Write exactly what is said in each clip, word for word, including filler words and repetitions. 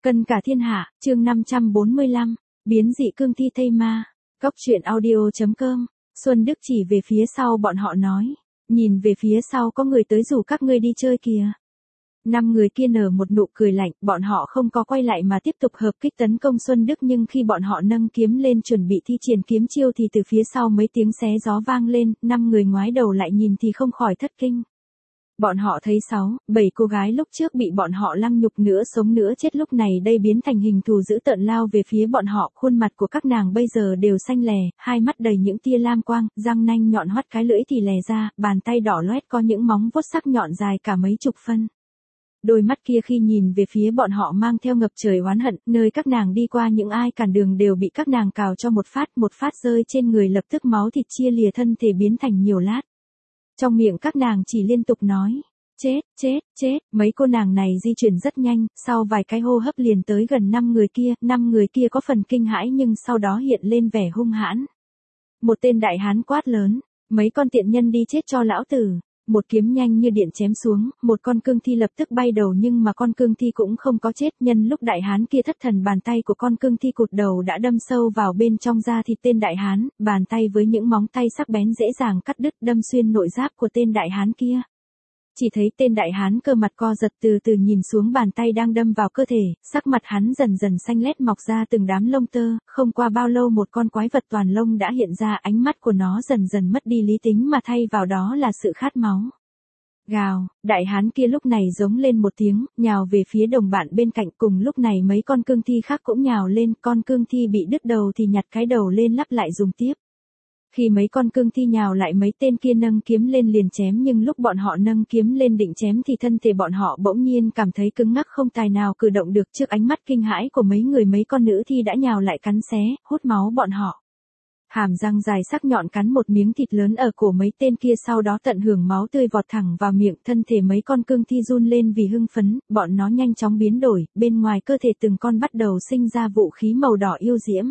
Cân cả thiên hạ, chương năm trăm bốn mươi lăm, biến dị cương thi thây ma. Cóc truyện audio.com. Xuân Đức chỉ về phía sau bọn họ nói, nhìn về phía sau có người tới rủ các ngươi đi chơi kìa. Năm người kia nở một nụ cười lạnh, bọn họ không có quay lại mà tiếp tục hợp kích tấn công Xuân Đức, nhưng khi bọn họ nâng kiếm lên chuẩn bị thi triển kiếm chiêu thì từ phía sau mấy tiếng xé gió vang lên, năm người ngoái đầu lại nhìn thì không khỏi thất kinh. Bọn họ thấy sáu, bảy cô gái lúc trước bị bọn họ lăng nhục nữa sống nữa chết lúc này đây biến thành hình thù dữ tợn lao về phía bọn họ, khuôn mặt của các nàng bây giờ đều xanh lè, hai mắt đầy những tia lam quang, răng nanh nhọn hoắt, cái lưỡi thì lè ra, bàn tay đỏ loét có những móng vuốt sắc nhọn dài cả mấy chục phân. Đôi mắt kia khi nhìn về phía bọn họ mang theo ngập trời oán hận, nơi các nàng đi qua những ai cản đường đều bị các nàng cào cho một phát, một phát rơi trên người lập tức máu thịt chia lìa, thân thể biến thành nhiều lát. Trong miệng các nàng chỉ liên tục nói, chết, chết, chết, mấy cô nàng này di chuyển rất nhanh, sau vài cái hô hấp liền tới gần năm người kia, năm người kia có phần kinh hãi nhưng sau đó hiện lên vẻ hung hãn. Một tên đại hán quát lớn, mấy con tiện nhân đi chết cho lão tử. Một kiếm nhanh như điện chém xuống, một con cương thi lập tức bay đầu nhưng mà con cương thi cũng không có chết, nhân lúc đại hán kia thất thần bàn tay của con cương thi cụt đầu đã đâm sâu vào bên trong da thịt tên đại hán, bàn tay với những móng tay sắc bén dễ dàng cắt đứt đâm xuyên nội giáp của tên đại hán kia. Chỉ thấy tên đại hán cơ mặt co giật từ từ nhìn xuống bàn tay đang đâm vào cơ thể, sắc mặt hắn dần dần xanh lét mọc ra từng đám lông tơ, không qua bao lâu một con quái vật toàn lông đã hiện ra, ánh mắt của nó dần dần mất đi lý tính mà thay vào đó là sự khát máu. Gào, đại hán kia lúc này giống lên một tiếng, nhào về phía đồng bạn bên cạnh, cùng lúc này mấy con cương thi khác cũng nhào lên, con cương thi bị đứt đầu thì nhặt cái đầu lên lắp lại dùng tiếp. Khi mấy con cương thi nhào lại mấy tên kia nâng kiếm lên liền chém, nhưng lúc bọn họ nâng kiếm lên định chém thì thân thể bọn họ bỗng nhiên cảm thấy cứng ngắc không tài nào cử động được, trước ánh mắt kinh hãi của mấy người mấy con nữ thi đã nhào lại cắn xé, hút máu bọn họ. Hàm răng dài sắc nhọn cắn một miếng thịt lớn ở cổ mấy tên kia, sau đó tận hưởng máu tươi vọt thẳng vào miệng, thân thể mấy con cương thi run lên vì hưng phấn, bọn nó nhanh chóng biến đổi, bên ngoài cơ thể từng con bắt đầu sinh ra vũ khí màu đỏ yêu diễm.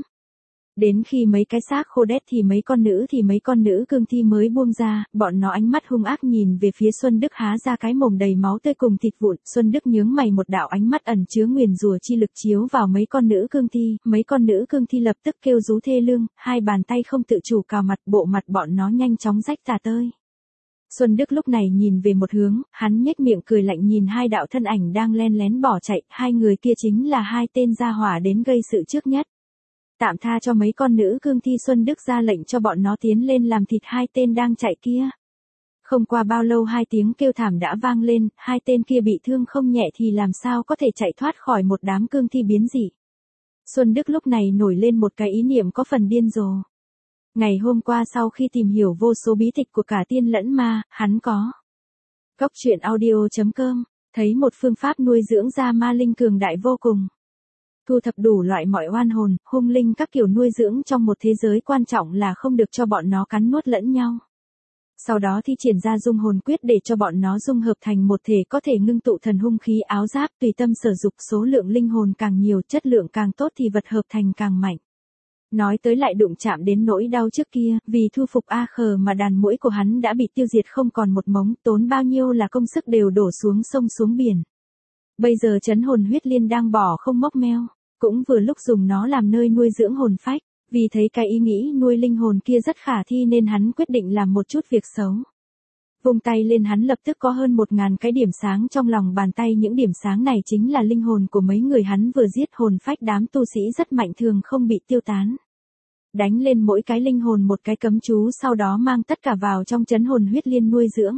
Đến khi mấy cái xác khô đét thì mấy con nữ thì mấy con nữ cương thi mới buông ra, bọn nó ánh mắt hung ác nhìn về phía Xuân Đức, há ra cái mồm đầy máu tươi cùng thịt vụn. Xuân Đức nhướng mày, một đạo ánh mắt ẩn chứa nguyền rủa chi lực chiếu vào mấy con nữ cương thi, mấy con nữ cương thi lập tức kêu rú thê lương, hai bàn tay không tự chủ cào mặt, bộ mặt bọn nó nhanh chóng rách tả tơi. Xuân Đức lúc này nhìn về một hướng, hắn nhếch miệng cười lạnh nhìn hai đạo thân ảnh đang len lén bỏ chạy, hai người kia chính là hai tên gia hỏa đến gây sự trước nhất. Tạm tha cho mấy con nữ cương thi, Xuân Đức ra lệnh cho bọn nó tiến lên làm thịt hai tên đang chạy kia. Không qua bao lâu hai tiếng kêu thảm đã vang lên, hai tên kia bị thương không nhẹ thì làm sao có thể chạy thoát khỏi một đám cương thi biến dị. Xuân Đức lúc này nổi lên một cái ý niệm có phần điên rồ. Ngày hôm qua sau khi tìm hiểu vô số bí tịch của cả tiên lẫn ma, hắn có Cóc truyện audio.com, thấy một phương pháp nuôi dưỡng ra ma linh cường đại vô cùng. Thu thập đủ loại mọi oan hồn, hung linh các kiểu nuôi dưỡng trong một thế giới, quan trọng là không được cho bọn nó cắn nuốt lẫn nhau. Sau đó thi triển ra dung hồn quyết để cho bọn nó dung hợp thành một thể, có thể ngưng tụ thần hung khí áo giáp tùy tâm sở dục, số lượng linh hồn càng nhiều, chất lượng càng tốt thì vật hợp thành càng mạnh. Nói tới lại đụng chạm đến nỗi đau trước kia, vì thu phục A Khờ mà đàn muỗi của hắn đã bị tiêu diệt không còn một mống, tốn bao nhiêu là công sức đều đổ xuống sông xuống biển. Bây giờ trấn hồn huyết liên đang bỏ không mốc meo, cũng vừa lúc dùng nó làm nơi nuôi dưỡng hồn phách, vì thấy cái ý nghĩ nuôi linh hồn kia rất khả thi nên hắn quyết định làm một chút việc xấu. Vung tay lên hắn lập tức có hơn một ngàn cái điểm sáng trong lòng bàn tay, những điểm sáng này chính là linh hồn của mấy người hắn vừa giết, hồn phách đám tu sĩ rất mạnh thường không bị tiêu tán. Đánh lên mỗi cái linh hồn một cái cấm chú, sau đó mang tất cả vào trong trấn hồn huyết liên nuôi dưỡng.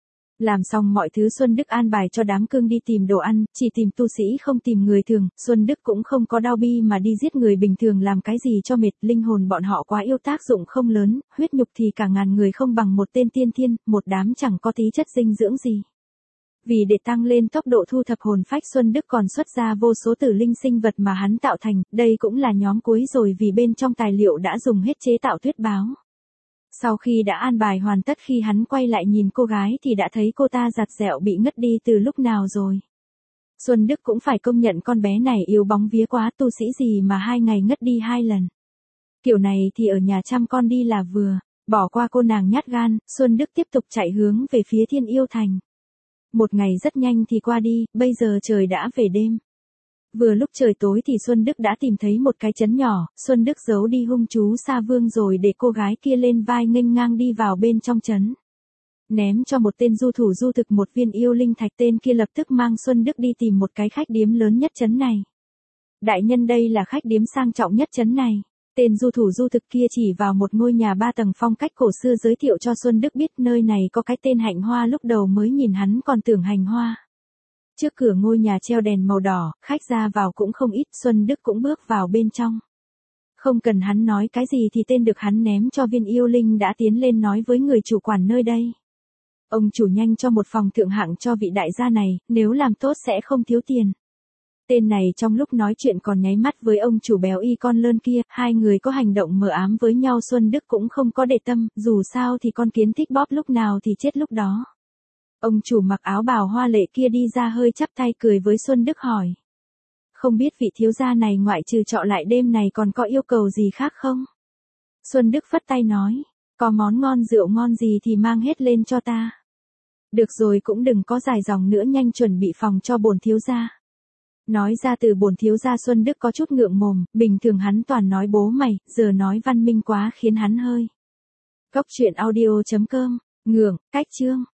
Làm xong mọi thứ, Xuân Đức an bài cho đám cương đi tìm đồ ăn, chỉ tìm tu sĩ không tìm người thường. Xuân Đức cũng không có đao bi mà đi giết người bình thường làm cái gì cho mệt, linh hồn bọn họ quá yêu, tác dụng không lớn, huyết nhục thì cả ngàn người không bằng một tên tiên thiên, một đám chẳng có tí chất dinh dưỡng gì. Vì để tăng lên tốc độ thu thập hồn phách, Xuân Đức còn xuất ra vô số tử linh sinh vật mà hắn tạo thành, đây cũng là nhóm cuối rồi vì bên trong tài liệu đã dùng hết chế tạo tuyết báo. Sau khi đã an bài hoàn tất, khi hắn quay lại nhìn cô gái thì đã thấy cô ta giặt dẹo bị ngất đi từ lúc nào rồi. Xuân Đức cũng phải công nhận con bé này yếu bóng vía quá, tu sĩ gì mà hai ngày ngất đi hai lần. Kiểu này thì ở nhà chăm con đi là vừa, bỏ qua cô nàng nhát gan, Xuân Đức tiếp tục chạy hướng về phía Thiên Yêu Thành. Một ngày rất nhanh thì qua đi, bây giờ trời đã về đêm. Vừa lúc trời tối thì Xuân Đức đã tìm thấy một cái trấn nhỏ, Xuân Đức giấu đi hung chú Sa Vương rồi để cô gái kia lên vai nghênh ngang đi vào bên trong trấn. Ném cho một tên du thủ du thực một viên yêu linh thạch, tên kia lập tức mang Xuân Đức đi tìm một cái khách điếm lớn nhất trấn này. Đại nhân, đây là khách điếm sang trọng nhất trấn này. Tên du thủ du thực kia chỉ vào một ngôi nhà ba tầng phong cách cổ xưa giới thiệu cho Xuân Đức biết nơi này có cái tên Hạnh Hoa, lúc đầu mới nhìn hắn còn tưởng hành hoa. Trước cửa ngôi nhà treo đèn màu đỏ, khách ra vào cũng không ít, Xuân Đức cũng bước vào bên trong. Không cần hắn nói cái gì thì tên được hắn ném cho viên yêu linh đã tiến lên nói với người chủ quản nơi đây. Ông chủ, nhanh cho một phòng thượng hạng cho vị đại gia này, nếu làm tốt sẽ không thiếu tiền. Tên này trong lúc nói chuyện còn nháy mắt với ông chủ béo y con lơn kia, hai người có hành động mờ ám với nhau. Xuân Đức cũng không có để tâm, dù sao thì con kiến thích bóp lúc nào thì chết lúc đó. Ông chủ mặc áo bào hoa lệ kia đi ra hơi chắp tay cười với Xuân Đức hỏi. Không biết vị thiếu gia này ngoại trừ trọ lại đêm này còn có yêu cầu gì khác không? Xuân Đức phất tay nói, có món ngon rượu ngon gì thì mang hết lên cho ta. Được rồi, cũng đừng có dài dòng nữa, nhanh chuẩn bị phòng cho bổn thiếu gia. Nói ra từ bổn thiếu gia, Xuân Đức có chút ngượng mồm, bình thường hắn toàn nói bố mày, giờ nói văn minh quá khiến hắn hơi. Cốc truyện audio chấm com, ngượng, cách chương.